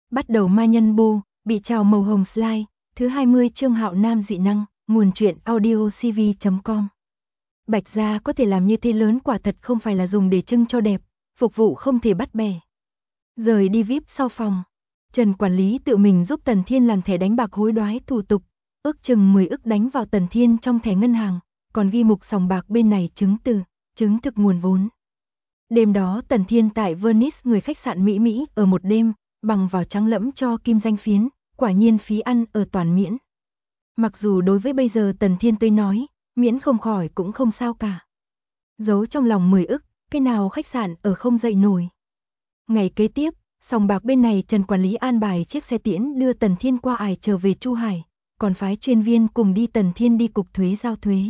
Bắt đầu ma nhân bô, bị trào màu hồng slide, thứ 20 chương Hạo Nam dị năng, nguồn truyện audiocv.com. Bạch gia có thể làm như thế lớn quả thật không phải là dùng để trưng cho đẹp, phục vụ không thể bắt bẻ. Rời đi VIP sau phòng, Trần quản lý tự mình giúp Tần Thiên làm thẻ đánh bạc hối đoái thủ tục, ước chừng 10 ức đánh vào Tần Thiên trong thẻ ngân hàng, còn ghi mục sòng bạc bên này chứng thực nguồn vốn. Đêm đó Tần Thiên tại Venice người khách sạn Mỹ Mỹ ở một đêm, bằng vào trắng lẫm cho kim danh phiến, quả nhiên phí ăn ở toàn miễn. Mặc dù đối với bây giờ Tần Thiên tới nói, miễn không khỏi cũng không sao cả. Giấu trong lòng 10 ức, cái nào khách sạn ở không dậy nổi. Ngày kế tiếp, sòng bạc bên này Trần quản lý an bài chiếc xe tiễn đưa Tần Thiên qua ải trở về Chu Hải, còn phái chuyên viên cùng đi Tần Thiên đi cục thuế giao thuế.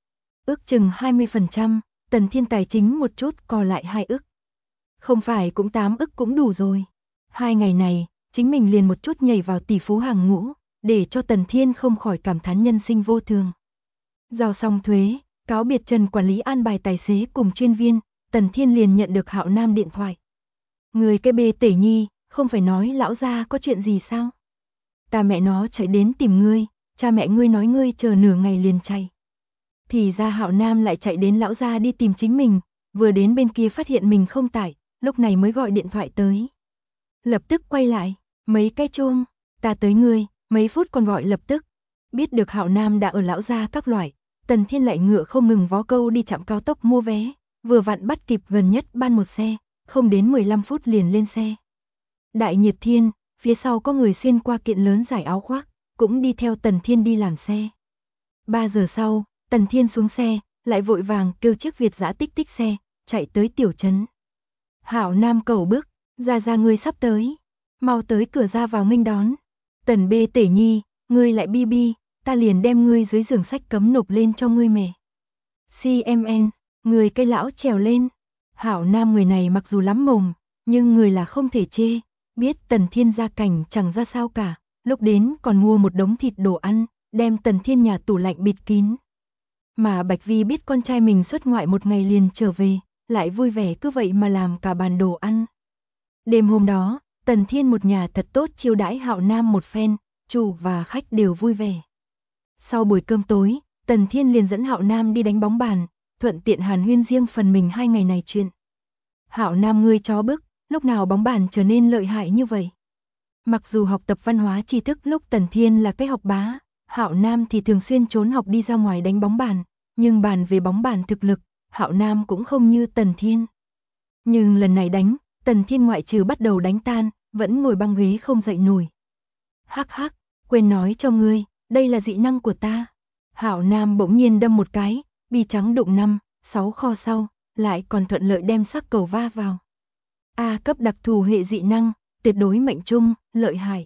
Ước chừng 20%, Tần Thiên tài chính một chút còn lại 2 ức. Không phải cũng 8 ức cũng đủ rồi. 2 ngày này, chính mình liền một chút nhảy vào tỷ phú hàng ngũ, để cho Tần Thiên không khỏi cảm thán nhân sinh vô thường. Giao xong thuế, cáo biệt Trần quản lý an bài tài xế cùng chuyên viên, Tần Thiên liền nhận được Hạo Nam điện thoại. Người cái bê tể nhi, không phải nói lão gia có chuyện gì sao? Ta mẹ nó chạy đến tìm ngươi, cha mẹ ngươi nói ngươi chờ nửa ngày liền chạy. Thì ra Hạo Nam lại chạy đến lão gia đi tìm chính mình, vừa đến bên kia phát hiện mình không tại, lúc này mới gọi điện thoại tới. Lập tức quay lại, mấy cái chuông, ta tới ngươi, mấy phút còn gọi lập tức. Biết được Hạo Nam đã ở lão gia các loại, Tần Thiên lại ngựa không ngừng vó câu đi trạm cao tốc mua vé, vừa vặn bắt kịp gần nhất ban một xe, không đến 15 phút liền lên xe. Đại nhiệt thiên, phía sau có người xuyên qua kiện lớn giải áo khoác, cũng đi theo Tần Thiên đi làm xe. 3 giờ sau, Tần Thiên xuống xe, lại vội vàng kêu chiếc Việt dã tích tích xe, chạy tới tiểu trấn. Hạo Nam cầu bước, ra ngươi sắp tới, mau tới cửa ra vào nghênh đón. Tần bê tể nhi, ngươi lại bi bi, ta liền đem ngươi dưới giường sách cấm nộp lên cho ngươi mẹ. CMN, người cây lão trèo lên. Hạo Nam người này mặc dù lắm mồm, nhưng người là không thể chê, biết Tần Thiên gia cảnh chẳng ra sao cả, lúc đến còn mua một đống thịt đồ ăn, đem Tần Thiên nhà tủ lạnh bịt kín. Mà Bạch Vi biết con trai mình xuất ngoại một ngày liền trở về, lại vui vẻ cứ vậy mà làm cả bàn đồ ăn. Đêm hôm đó, Tần Thiên một nhà thật tốt chiêu đãi Hạo Nam một phen, chủ và khách đều vui vẻ. Sau buổi cơm tối, Tần Thiên liền dẫn Hạo Nam đi đánh bóng bàn, thuận tiện hàn huyên riêng phần mình 2 ngày này chuyện. Hạo Nam ngươi chó bức, lúc nào bóng bàn trở nên lợi hại như vậy? Mặc dù học tập văn hóa tri thức lúc Tần Thiên là cái học bá, Hạo Nam thì thường xuyên trốn học đi ra ngoài đánh bóng bàn, nhưng bàn về bóng bàn thực lực, Hạo Nam cũng không như Tần Thiên. Nhưng lần này đánh, Tần Thiên ngoại trừ bắt đầu đánh tan, vẫn ngồi băng ghế không dậy nổi. Hắc hắc, quên nói cho ngươi, đây là dị năng của ta. Hạo Nam bỗng nhiên đâm một cái, bi trắng đụng 5, 6 kho sau, lại còn thuận lợi đem sắc cầu va vào. A cấp đặc thù hệ dị năng, tuyệt đối mệnh trung, lợi hại.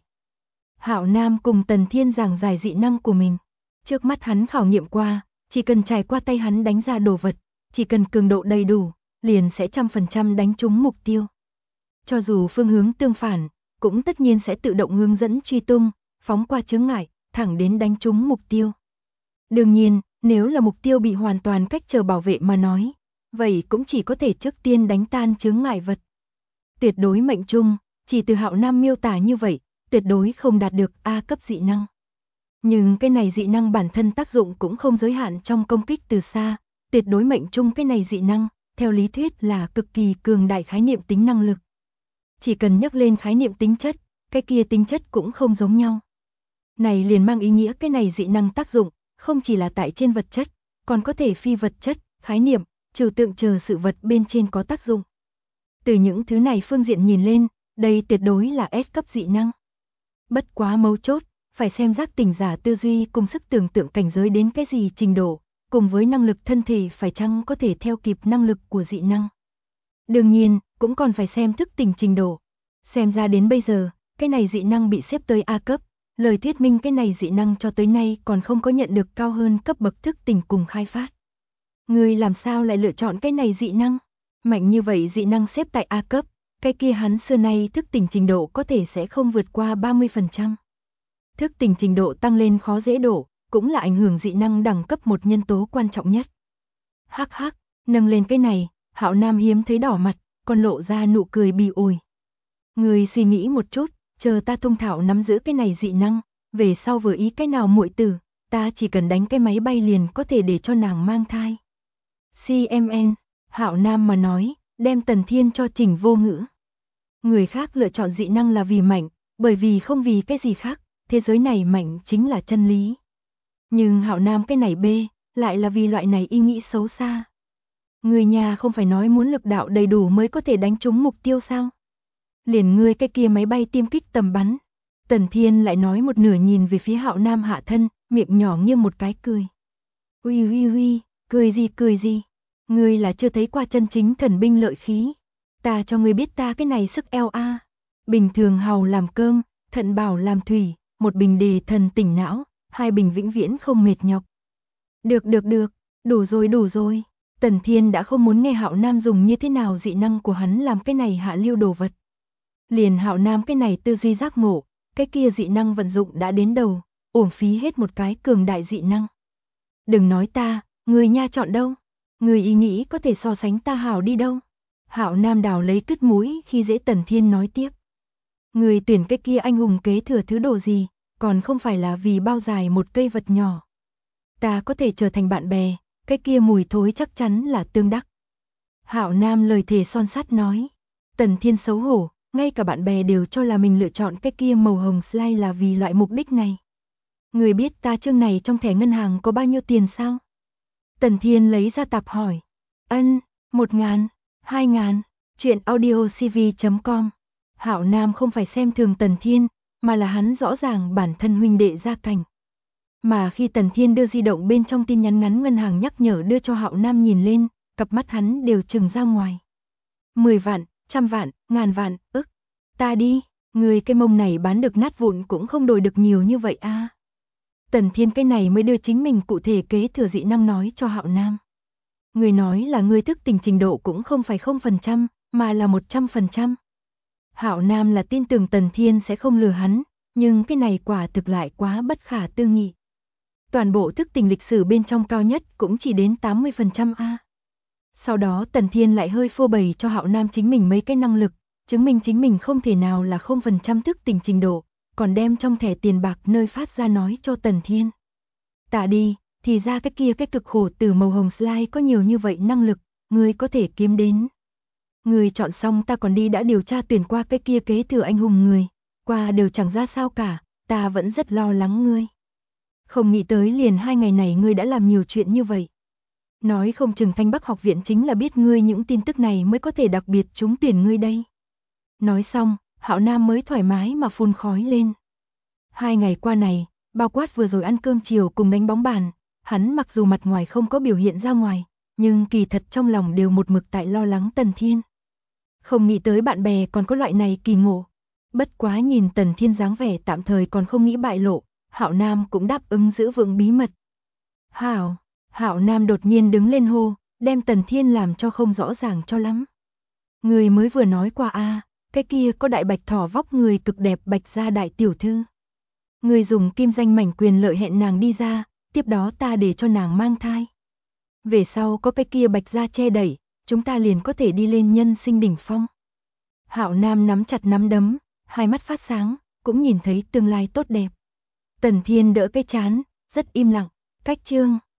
Hạo Nam cùng Tần Thiên giảng giải dị năng của mình. Trước mắt hắn khảo nghiệm qua, chỉ cần trải qua tay hắn đánh ra đồ vật, chỉ cần cường độ đầy đủ, liền sẽ 100% đánh trúng mục tiêu. Cho dù phương hướng tương phản, cũng tất nhiên sẽ tự động hướng dẫn truy tung, phóng qua chướng ngại, thẳng đến đánh trúng mục tiêu. Đương nhiên, nếu là mục tiêu bị hoàn toàn cách trở bảo vệ mà nói, vậy cũng chỉ có thể trước tiên đánh tan chướng ngại vật. Tuyệt đối mệnh trung, chỉ từ Hạo Nam miêu tả như vậy, tuyệt đối không đạt được A cấp dị năng. Nhưng cái này dị năng bản thân tác dụng cũng không giới hạn trong công kích từ xa, tuyệt đối mệnh trung cái này dị năng, theo lý thuyết là cực kỳ cường đại khái niệm tính năng lực. Chỉ cần nhắc lên khái niệm tính chất, cái kia tính chất cũng không giống nhau. Này liền mang ý nghĩa cái này dị năng tác dụng, không chỉ là tại trên vật chất, còn có thể phi vật chất, khái niệm, trừu tượng chờ sự vật bên trên có tác dụng. Từ những thứ này phương diện nhìn lên, đây tuyệt đối là S cấp dị năng. Bất quá mấu chốt, phải xem giác tỉnh giả tư duy cùng sức tưởng tượng cảnh giới đến cái gì trình độ, cùng với năng lực thân thể phải chăng có thể theo kịp năng lực của dị năng. Đương nhiên, cũng còn phải xem thức tỉnh trình độ. Xem ra đến bây giờ, cái này dị năng bị xếp tới A cấp, lời thuyết minh cái này dị năng cho tới nay còn không có nhận được cao hơn cấp bậc thức tỉnh cùng khai phát. Người làm sao lại lựa chọn cái này dị năng? Mạnh như vậy dị năng xếp tại A cấp, cái kia hắn xưa nay thức tỉnh trình độ có thể sẽ không vượt qua 30%. Thức tỉnh trình độ tăng lên khó dễ đổ, cũng là ảnh hưởng dị năng đẳng cấp một nhân tố quan trọng nhất. Hắc hắc, nâng lên cái này, Hạo Nam hiếm thấy đỏ mặt, còn lộ ra nụ cười bi ổi. Người suy nghĩ một chút, chờ ta thông thạo nắm giữ cái này dị năng, về sau vừa ý cái nào muội tử, ta chỉ cần đánh cái máy bay liền có thể để cho nàng mang thai. CMN, Hạo Nam mà nói, đem Tần Thiên cho chỉnh vô ngữ. Người khác lựa chọn dị năng là vì mạnh, bởi vì không vì cái gì khác, thế giới này mạnh chính là chân lý. Nhưng Hạo Nam cái này bê, lại là vì loại này ý nghĩ xấu xa. Người nhà không phải nói muốn lực đạo đầy đủ mới có thể đánh trúng mục tiêu sao? Liền ngươi cái kia máy bay tiêm kích tầm bắn. Tần Thiên lại nói một nửa nhìn về phía Hạo Nam hạ thân, miệng nhỏ như một cái cười. Ui ui ui, cười gì? Ngươi là chưa thấy qua chân chính thần binh lợi khí. Ta cho ngươi biết ta cái này sức eo a. Bình thường hàu làm cơm, thận bảo làm thủy, một bình đề thần tỉnh não, hai bình vĩnh viễn không mệt nhọc. Được, đủ rồi. Tần Thiên đã không muốn nghe Hạo Nam dùng như thế nào dị năng của hắn làm cái này hạ lưu đồ vật. Liền Hạo Nam cái này tư duy giác ngộ, cái kia dị năng vận dụng đã đến đầu, uổng phí hết một cái cường đại dị năng. Đừng nói ta, người nha chọn đâu? Người ý nghĩ có thể so sánh ta hảo đi đâu? Hạo Nam đào lấy cứt mũi khi dễ Tần Thiên nói tiếp. Người tuyển cái kia anh hùng kế thừa thứ đồ gì, còn không phải là vì bao dài một cây vật nhỏ. Ta có thể trở thành bạn bè, cái kia mùi thối chắc chắn là tương đắc. Hạo Nam lời thề son sắt nói. Tần Thiên xấu hổ, ngay cả bạn bè đều cho là mình lựa chọn cái kia màu hồng slide là vì loại mục đích này. Người biết ta chương này trong thẻ ngân hàng có bao nhiêu tiền sao? Tần Thiên lấy ra tạp hỏi. 1.000, 2.000, chuyện audiocv.com. Hạo Nam không phải xem thường Tần Thiên, mà là hắn rõ ràng bản thân huynh đệ gia cảnh. Mà khi Tần Thiên đưa di động bên trong tin nhắn ngắn ngân hàng nhắc nhở đưa cho Hạo Nam nhìn lên, cặp mắt hắn đều trừng ra ngoài. 10 vạn, 100 vạn, 1000 vạn, ức. Ta đi, người cái mông này bán được nát vụn cũng không đổi được nhiều như vậy a. Tần Thiên cái này mới đưa chính mình cụ thể kế thừa dị năng nói cho Hạo Nam. Người nói là người thức tỉnh trình độ cũng không phải 0%, mà là 100%. Hạo Nam là tin tưởng Tần Thiên sẽ không lừa hắn, nhưng cái này quả thực lại quá bất khả tư nghị. Toàn bộ thức tỉnh lịch sử bên trong cao nhất cũng chỉ đến 80% a. Sau đó Tần Thiên lại hơi phô bày cho Hạo Nam chính mình mấy cái năng lực, chứng minh chính mình không thể nào là 0% thức tỉnh trình độ, còn đem trong thẻ tiền bạc nơi phát ra nói cho Tần Thiên. Tạ đi, thì ra cái kia cái cực khổ từ màu hồng slide có nhiều như vậy năng lực, ngươi có thể kiếm đến. Ngươi chọn xong ta còn đi đã điều tra tuyển qua cái kia kế thừa anh hùng người, qua đều chẳng ra sao cả, ta vẫn rất lo lắng ngươi. Không nghĩ tới liền 2 ngày này ngươi đã làm nhiều chuyện như vậy. Nói không chừng Thanh Bắc học viện chính là biết ngươi những tin tức này mới có thể đặc biệt trúng tuyển ngươi đây. Nói xong, Hạo Nam mới thoải mái mà phun khói lên. 2 ngày qua này, bao quát vừa rồi ăn cơm chiều cùng đánh bóng bàn, hắn mặc dù mặt ngoài không có biểu hiện ra ngoài, nhưng kỳ thật trong lòng đều một mực tại lo lắng Tần Thiên. Không nghĩ tới bạn bè còn có loại này kỳ ngộ. Bất quá nhìn Tần Thiên dáng vẻ tạm thời còn không nghĩ bại lộ, Hạo Nam cũng đáp ứng giữ vững bí mật. Hạo Nam đột nhiên đứng lên hô, đem Tần Thiên làm cho không rõ ràng cho lắm. Người mới vừa nói qua a, cái kia có đại bạch thỏ vóc người cực đẹp bạch gia đại tiểu thư. Người dùng kim danh mảnh quyền lợi hẹn nàng đi ra, tiếp đó ta để cho nàng mang thai. Về sau có cái kia bạch gia che đẩy, chúng ta liền có thể đi lên nhân sinh đỉnh phong. Hạo Nam nắm chặt nắm đấm, hai mắt phát sáng, cũng nhìn thấy tương lai tốt đẹp. Tần Thiên đỡ cái chán, rất im lặng, cách chương.